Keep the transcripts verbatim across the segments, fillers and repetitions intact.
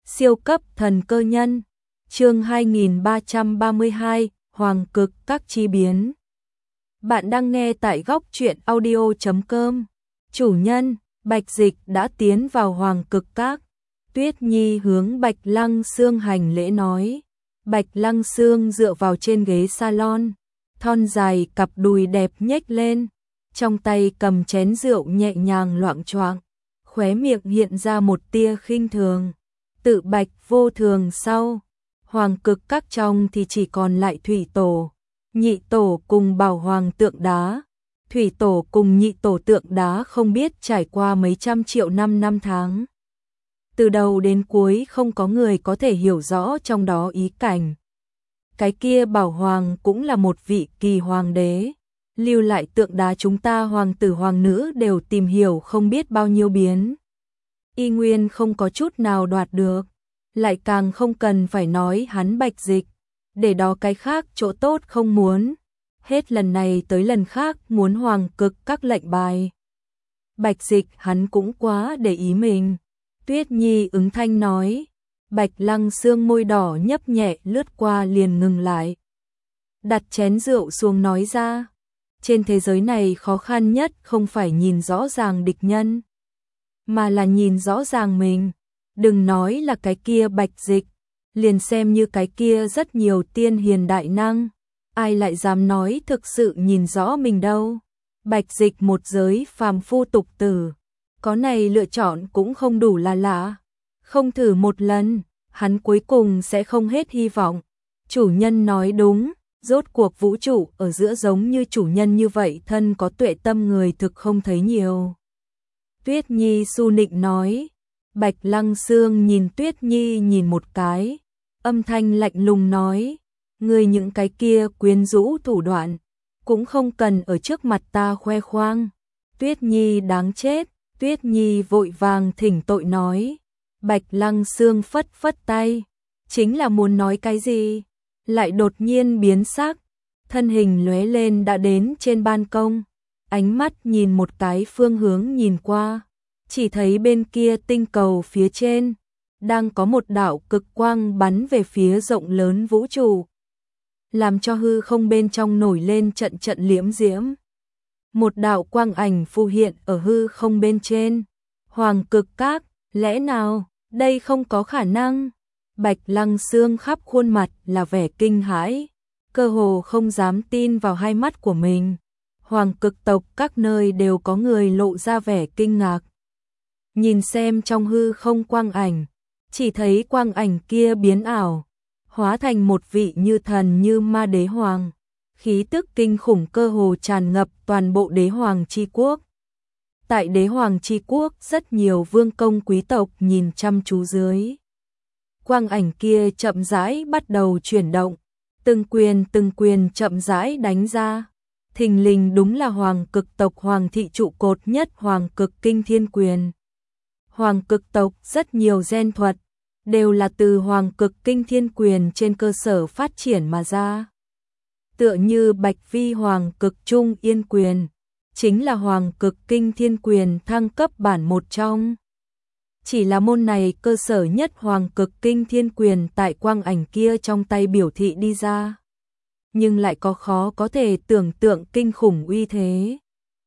Siêu cấp thần cơ nhân. Chương hai nghìn ba trăm ba mươi hai, Hoàng cực các chi biến. Bạn đang nghe tại góc truyện audio chấm com. Chủ nhân, Bạch Dịch đã tiến vào Hoàng cực các. Tuyết Nhi hướng Bạch Lăng Sương hành lễ nói. Bạch Lăng Sương dựa vào trên ghế salon, thon dài cặp đùi đẹp nhếch lên, trong tay cầm chén rượu nhẹ nhàng loạng choạng, khóe miệng hiện ra một tia khinh thường. Tự Bạch vô thường sau, Hoàng cực các trong thì chỉ còn lại Thủy Tổ, Nhị Tổ cùng Bảo Hoàng tượng đá. Thủy Tổ cùng Nhị Tổ tượng đá không biết trải qua mấy trăm triệu năm năm tháng. Từ đầu đến cuối không có người có thể hiểu rõ trong đó ý cảnh. Cái kia Bảo Hoàng cũng là một vị kỳ hoàng đế, lưu lại tượng đá chúng ta hoàng tử hoàng nữ đều tìm hiểu không biết bao nhiêu biến. Y nguyên không có chút nào đoạt được, lại càng không cần phải nói hắn Bạch Dịch, để đó cái khác chỗ tốt không muốn, hết lần này tới lần khác muốn Hoàng cực các lệnh bài. Bạch Dịch hắn cũng quá để ý mình. Tuyết Nhi ứng thanh nói. Bạch Lăng Sương môi đỏ nhấp nhẹ lướt qua liền ngừng lại, đặt chén rượu xuống nói ra, trên thế giới này khó khăn nhất không phải nhìn rõ ràng địch nhân, mà là nhìn rõ ràng mình. Đừng nói là cái kia Bạch Dịch, liền xem như cái kia rất nhiều tiên hiền đại năng, ai lại dám nói thực sự nhìn rõ mình đâu. Bạch Dịch một giới phàm phu tục tử, có này lựa chọn cũng không đủ là lạ. Không thử một lần, hắn cuối cùng sẽ không hết hy vọng. Chủ nhân nói đúng, rốt cuộc vũ trụ ở giữa giống như chủ nhân như vậy thân có tuệ tâm người thực không thấy nhiều. Tuyết Nhi su nịnh nói. Bạch Lăng Sương nhìn Tuyết Nhi nhìn một cái, âm thanh lạnh lùng nói, người những cái kia quyến rũ thủ đoạn, cũng không cần ở trước mặt ta khoe khoang. Tuyết Nhi đáng chết. Tuyết Nhi vội vàng thỉnh tội nói. Bạch Lăng Sương phất phất tay, chính là muốn nói cái gì, lại đột nhiên biến sắc, thân hình lóe lên đã đến trên ban công, ánh mắt nhìn một cái phương hướng nhìn qua, chỉ thấy bên kia tinh cầu phía trên đang có một đạo cực quang bắn về phía rộng lớn vũ trụ, làm cho hư không bên trong nổi lên trận trận liễm diễm. Một đạo quang ảnh phù hiện ở hư không bên trên. Hoàng cực các, lẽ nào, đây không có khả năng. Bạch Lăng Sương khắp khuôn mặt là vẻ kinh hãi, cơ hồ không dám tin vào hai mắt của mình. Hoàng cực tộc các nơi đều có người lộ ra vẻ kinh ngạc. Nhìn xem trong hư không quang ảnh, chỉ thấy quang ảnh kia biến ảo, hóa thành một vị như thần như ma đế hoàng. Khí tức kinh khủng cơ hồ tràn ngập toàn bộ đế hoàng chi quốc. Tại đế hoàng chi quốc rất nhiều vương công quý tộc nhìn chăm chú dưới. Quang ảnh kia chậm rãi bắt đầu chuyển động, từng quyền từng quyền chậm rãi đánh ra. Thình lình đúng là hoàng cực tộc hoàng thị trụ cột nhất hoàng cực kinh thiên quyền. Hoàng cực tộc rất nhiều gen thuật, đều là từ hoàng cực kinh thiên quyền trên cơ sở phát triển mà ra. Tựa như Bạch Vi Hoàng cực trung yên quyền, chính là Hoàng cực kinh thiên quyền thăng cấp bản một trong. Chỉ là môn này cơ sở nhất Hoàng cực kinh thiên quyền tại quang ảnh kia trong tay biểu thị đi ra. Nhưng lại có khó có thể tưởng tượng kinh khủng uy thế.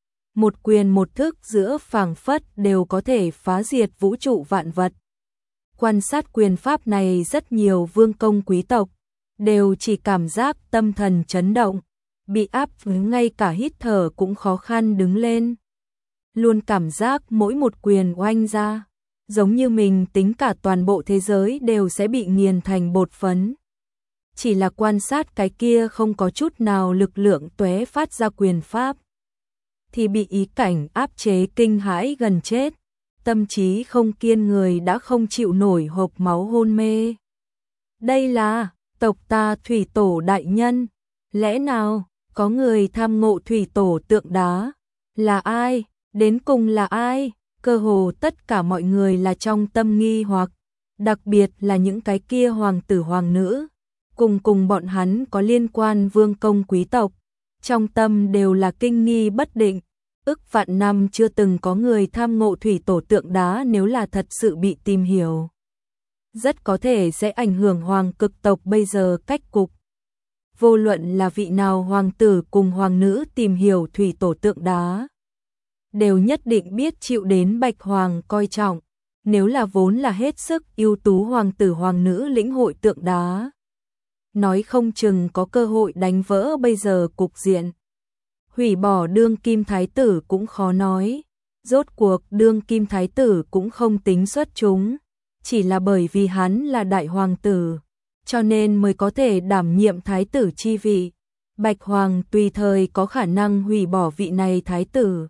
Một quyền một thức giữa phảng phất đều có thể phá diệt vũ trụ vạn vật. Quan sát quyền pháp này rất nhiều vương công quý tộc đều chỉ cảm giác tâm thần chấn động, bị áp ngay cả hít thở cũng khó khăn đứng lên. Luôn cảm giác mỗi một quyền oanh ra, giống như mình tính cả toàn bộ thế giới đều sẽ bị nghiền thành bột phấn. Chỉ là quan sát cái kia không có chút nào lực lượng tóe phát ra quyền pháp, thì bị ý cảnh áp chế kinh hãi gần chết, tâm trí không kiên người đã không chịu nổi hộc máu hôn mê. Đây là tộc ta Thủy Tổ đại nhân, lẽ nào có người tham ngộ Thủy Tổ tượng đá? Là ai? Đến cùng là ai? Cơ hồ tất cả mọi người là trong tâm nghi hoặc, đặc biệt là những cái kia hoàng tử hoàng nữ, cùng cùng bọn hắn có liên quan vương công quý tộc, trong tâm đều là kinh nghi bất định. Ức vạn năm chưa từng có người tham ngộ Thủy Tổ tượng đá, nếu là thật sự bị tìm hiểu, rất có thể sẽ ảnh hưởng hoàng cực tộc bây giờ cách cục. Vô luận là vị nào hoàng tử cùng hoàng nữ tìm hiểu thủy tổ tượng đá, đều nhất định biết chịu đến Bạch Hoàng coi trọng, nếu là vốn là hết sức ưu tú hoàng tử hoàng nữ lĩnh hội tượng đá, nói không chừng có cơ hội đánh vỡ bây giờ cục diện. Hủy bỏ đương kim thái tử cũng khó nói, rốt cuộc đương kim thái tử cũng không tính xuất chúng, chỉ là bởi vì hắn là đại hoàng tử, cho nên mới có thể đảm nhiệm thái tử chi vị. Bạch Hoàng tùy thời có khả năng hủy bỏ vị này thái tử.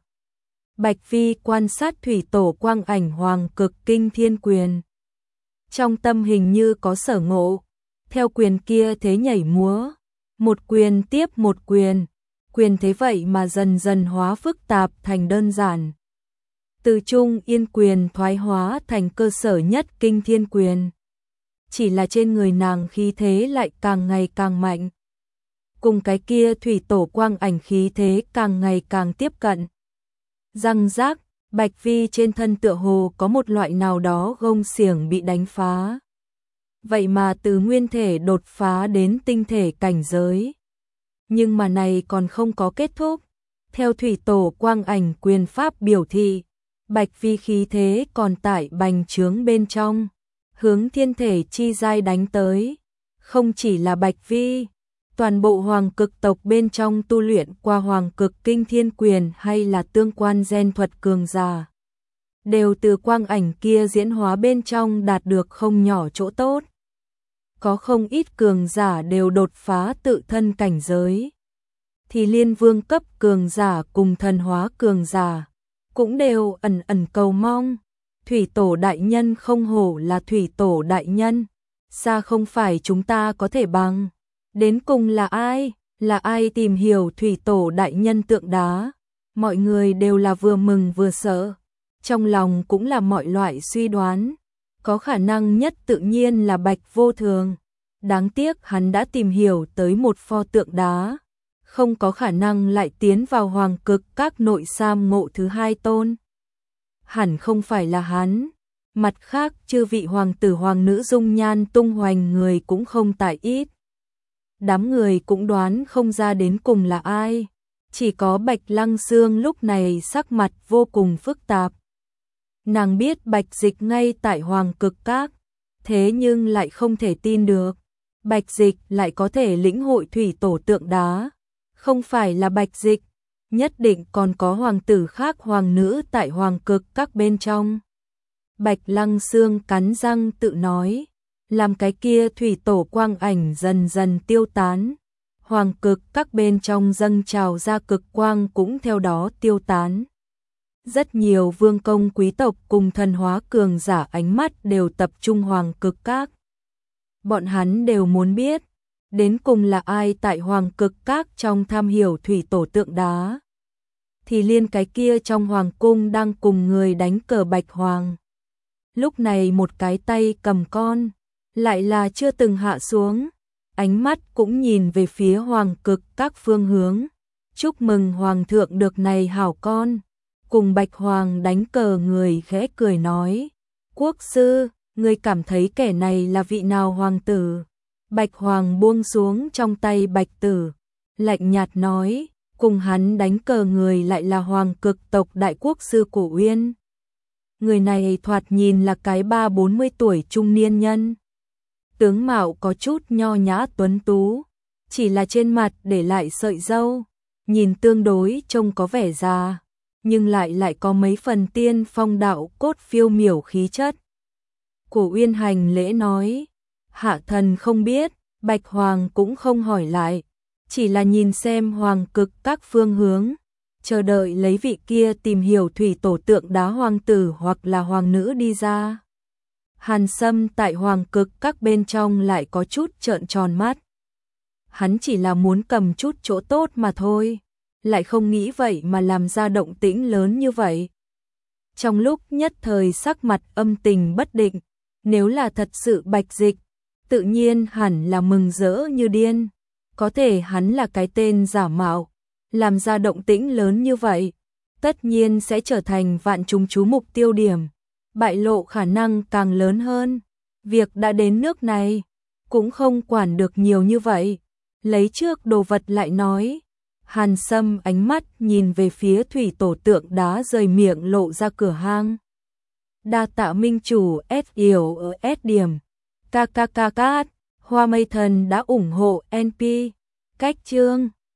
Bạch Vi quan sát thủy tổ quang ảnh hoàng cực kinh thiên quyền. Trong tâm hình như có sở ngộ, theo quyền kia thế nhảy múa, một quyền tiếp một quyền, quyền thế vậy mà dần dần hóa phức tạp thành đơn giản. Từ trung yên quyền thoái hóa thành cơ sở nhất kinh thiên quyền. Chỉ là trên người nàng khí thế lại càng ngày càng mạnh. Cùng cái kia thủy tổ quang ảnh khí thế càng ngày càng tiếp cận. Răng rác, Bạch Vi trên thân tựa hồ có một loại nào đó gông xiềng bị đánh phá. Vậy mà từ nguyên thể đột phá đến tinh thể cảnh giới. Nhưng mà này còn không có kết thúc. Theo thủy tổ quang ảnh quyền pháp biểu thị, Bạch Vi khí thế còn tại bành trướng bên trong, hướng thiên thể chi giai đánh tới. Không chỉ là Bạch Vi, toàn bộ hoàng cực tộc bên trong tu luyện qua hoàng cực kinh thiên quyền hay là tương quan gen thuật cường giả, đều từ quang ảnh kia diễn hóa bên trong đạt được không nhỏ chỗ tốt. Có không ít cường giả đều đột phá tự thân cảnh giới. Thì liên vương cấp cường giả cùng thần hóa cường giả cũng đều ẩn ẩn cầu mong. Thủy tổ đại nhân không hổ là thủy tổ đại nhân, xa không phải chúng ta có thể bằng. Đến cùng là ai, là ai tìm hiểu thủy tổ đại nhân tượng đá? Mọi người đều là vừa mừng vừa sợ, trong lòng cũng là mọi loại suy đoán. Có khả năng nhất tự nhiên là Bạch Vô Thường. Đáng tiếc hắn đã tìm hiểu tới một pho tượng đá, không có khả năng lại tiến vào hoàng cực các nội sam ngộ thứ hai tôn. Hẳn không phải là hắn. Mặt khác chư vị hoàng tử hoàng nữ dung nhan tung hoành người cũng không tại ít. Đám người cũng đoán không ra đến cùng là ai. Chỉ có Bạch Lăng Xương lúc này sắc mặt vô cùng phức tạp. Nàng biết Bạch Dịch ngay tại hoàng cực các, thế nhưng lại không thể tin được. Bạch Dịch lại có thể lĩnh hội thủy tổ tượng đá. Không phải là Bạch Dịch, nhất định còn có hoàng tử khác hoàng nữ tại hoàng cực các bên trong. Bạch Lăng Xương cắn răng tự nói, làm cái kia thủy tổ quang ảnh dần dần tiêu tán. Hoàng cực các bên trong dâng trào ra cực quang cũng theo đó tiêu tán. Rất nhiều vương công quý tộc cùng thần hóa cường giả ánh mắt đều tập trung hoàng cực các. Bọn hắn đều muốn biết, đến cùng là ai tại hoàng cực các trong tham hiểu thủy tổ tượng đá. Thì liên cái kia trong hoàng cung đang cùng người đánh cờ Bạch Hoàng. Lúc này một cái tay cầm con, lại là chưa từng hạ xuống, ánh mắt cũng nhìn về phía hoàng cực các phương hướng. Chúc mừng hoàng thượng được này hảo con. Cùng Bạch Hoàng đánh cờ người khẽ cười nói, quốc sư, ngươi cảm thấy kẻ này là vị nào hoàng tử? Bạch Hoàng buông xuống trong tay bạch tử, lạnh nhạt nói, cùng hắn đánh cờ người lại là hoàng cực tộc đại quốc sư Cổ Uyên. Người này thoạt nhìn là cái ba bốn mươi tuổi trung niên nhân. Tướng mạo có chút nho nhã tuấn tú, chỉ là trên mặt để lại sợi râu, nhìn tương đối trông có vẻ già, nhưng lại lại có mấy phần tiên phong đạo cốt phiêu miểu khí chất. Cổ Uyên hành lễ nói, hạ thần không biết. Bạch Hoàng cũng không hỏi lại, chỉ là nhìn xem hoàng cực các phương hướng, chờ đợi lấy vị kia tìm hiểu thủy tổ tượng đá hoàng tử hoặc là hoàng nữ đi ra. Hàn Sâm tại hoàng cực các bên trong lại có chút trợn tròn mắt. Hắn chỉ là muốn cầm chút chỗ tốt mà thôi, lại không nghĩ vậy mà làm ra động tĩnh lớn như vậy. Trong lúc nhất thời sắc mặt âm tình bất định, nếu là thật sự Bạch Dịch, tự nhiên hẳn là mừng rỡ như điên. Có thể hắn là cái tên giả mạo, làm ra động tĩnh lớn như vậy, tất nhiên sẽ trở thành vạn chúng chú mục tiêu điểm, bại lộ khả năng càng lớn hơn. Việc đã đến nước này, cũng không quản được nhiều như vậy. Lấy trước đồ vật lại nói. Hàn Sâm ánh mắt nhìn về phía thủy tổ tượng đá rời miệng lộ ra cửa hang. Đa tạ minh chủ S yểu ở S điểm. Kkk, Hoa Mây Thần đã ủng hộ en pê. Cách chương